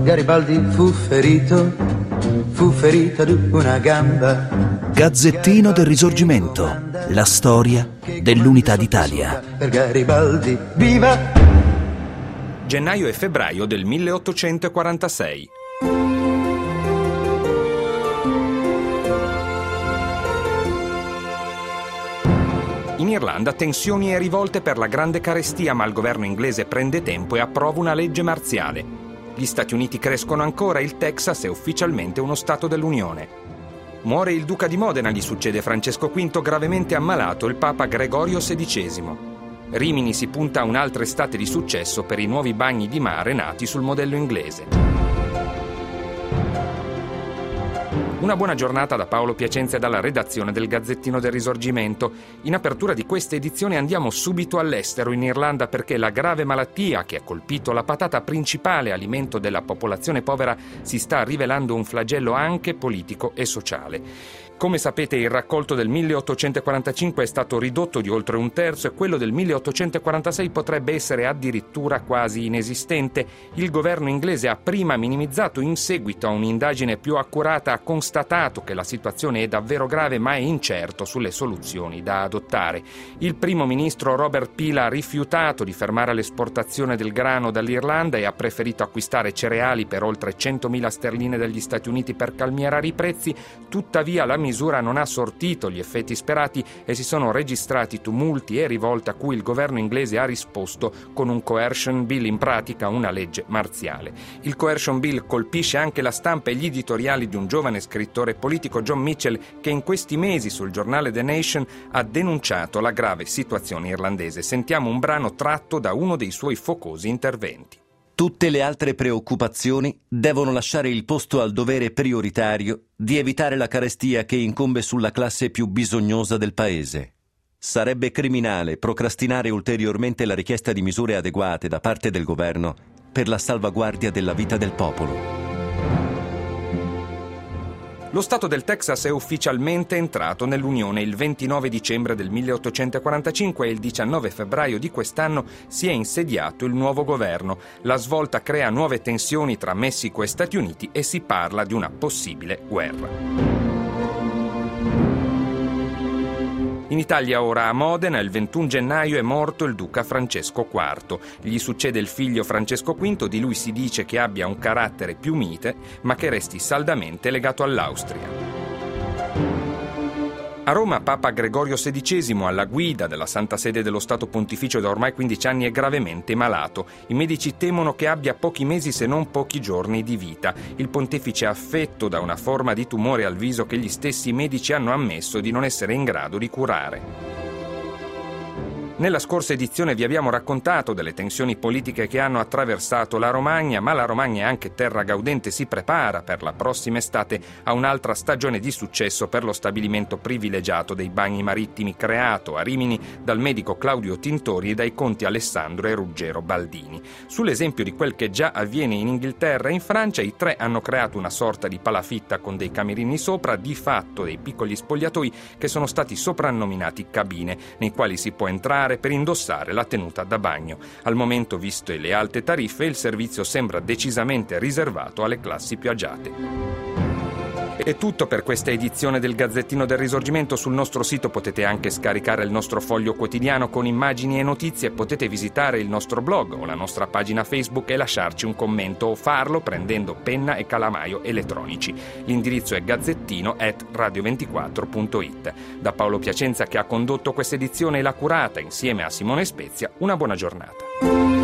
Garibaldi fu ferito ad una gamba. Gazzettino del Risorgimento, la storia dell'unità d'Italia. Per Garibaldi, viva! Gennaio e febbraio del 1846. In Irlanda tensioni e rivolte per la grande carestia, ma il governo inglese prende tempo e approva una legge marziale. Gli Stati Uniti crescono ancora, il Texas è ufficialmente uno Stato dell'Unione. Muore il duca di Modena, gli succede Francesco V, gravemente ammalato il Papa Gregorio XVI. Rimini si punta a un'altra estate di successo per i nuovi bagni di mare nati sul modello inglese. Una buona giornata da Paolo Piacenza e dalla redazione del Gazzettino del Risorgimento. In apertura di questa edizione andiamo subito all'estero, in Irlanda, perché la grave malattia che ha colpito la patata principale alimento della popolazione povera si sta rivelando un flagello anche politico e sociale. Come sapete, il raccolto del 1845 è stato ridotto di oltre un terzo e quello del 1846 potrebbe essere addirittura quasi inesistente. Il governo inglese ha prima minimizzato, in seguito a un'indagine più accurata ha constatato che la situazione è davvero grave, ma è incerto sulle soluzioni da adottare. Il primo ministro Robert Peel ha rifiutato di fermare l'esportazione del grano dall'Irlanda e ha preferito acquistare cereali per oltre 100.000 sterline dagli Stati Uniti per calmierare i prezzi. Tuttavia la misura non ha sortito gli effetti sperati e si sono registrati tumulti e rivolte a cui il governo inglese ha risposto con un coercion bill, in pratica una legge marziale. Il coercion bill colpisce anche la stampa e gli editoriali di un giovane scrittore politico, John Mitchell, che in questi mesi sul giornale The Nation ha denunciato la grave situazione irlandese. Sentiamo un brano tratto da uno dei suoi focosi interventi. Tutte le altre preoccupazioni devono lasciare il posto al dovere prioritario di evitare la carestia che incombe sulla classe più bisognosa del paese. Sarebbe criminale procrastinare ulteriormente la richiesta di misure adeguate da parte del governo per la salvaguardia della vita del popolo. Lo Stato del Texas è ufficialmente entrato nell'Unione il 29 dicembre del 1845 e il 19 febbraio di quest'anno si è insediato il nuovo governo. La svolta crea nuove tensioni tra Messico e Stati Uniti e si parla di una possibile guerra. In Italia ora a Modena, il 21 gennaio, è morto il duca Francesco IV. Gli succede il figlio Francesco V, di lui si dice che abbia un carattere più mite, ma che resti saldamente legato all'Austria. A Roma, Papa Gregorio XVI, alla guida della Santa Sede dello Stato Pontificio da ormai 15 anni, è gravemente malato. I medici temono che abbia pochi mesi se non pochi giorni di vita. Il pontefice è affetto da una forma di tumore al viso che gli stessi medici hanno ammesso di non essere in grado di curare. Nella scorsa edizione vi abbiamo raccontato delle tensioni politiche che hanno attraversato la Romagna, ma la Romagna è anche terra gaudente, si prepara per la prossima estate a un'altra stagione di successo per lo stabilimento privilegiato dei bagni marittimi creato a Rimini dal medico Claudio Tintori e dai conti Alessandro e Ruggero Baldini. Sull'esempio di quel che già avviene in Inghilterra e in Francia, i tre hanno creato una sorta di palafitta con dei camerini sopra, di fatto dei piccoli spogliatoi che sono stati soprannominati cabine, nei quali si può entrare per indossare la tenuta da bagno. Al momento, viste le alte tariffe, il servizio sembra decisamente riservato alle classi più agiate. È tutto per questa edizione del Gazzettino del Risorgimento. Sul nostro sito potete anche scaricare il nostro foglio quotidiano con immagini e notizie, potete visitare il nostro blog o la nostra pagina Facebook e lasciarci un commento, o farlo prendendo penna e calamaio elettronici. L'indirizzo è gazzettino@radio24.it. Da Paolo Piacenza, che ha condotto questa edizione e l'ha curata insieme a Simone Spezia, una buona giornata.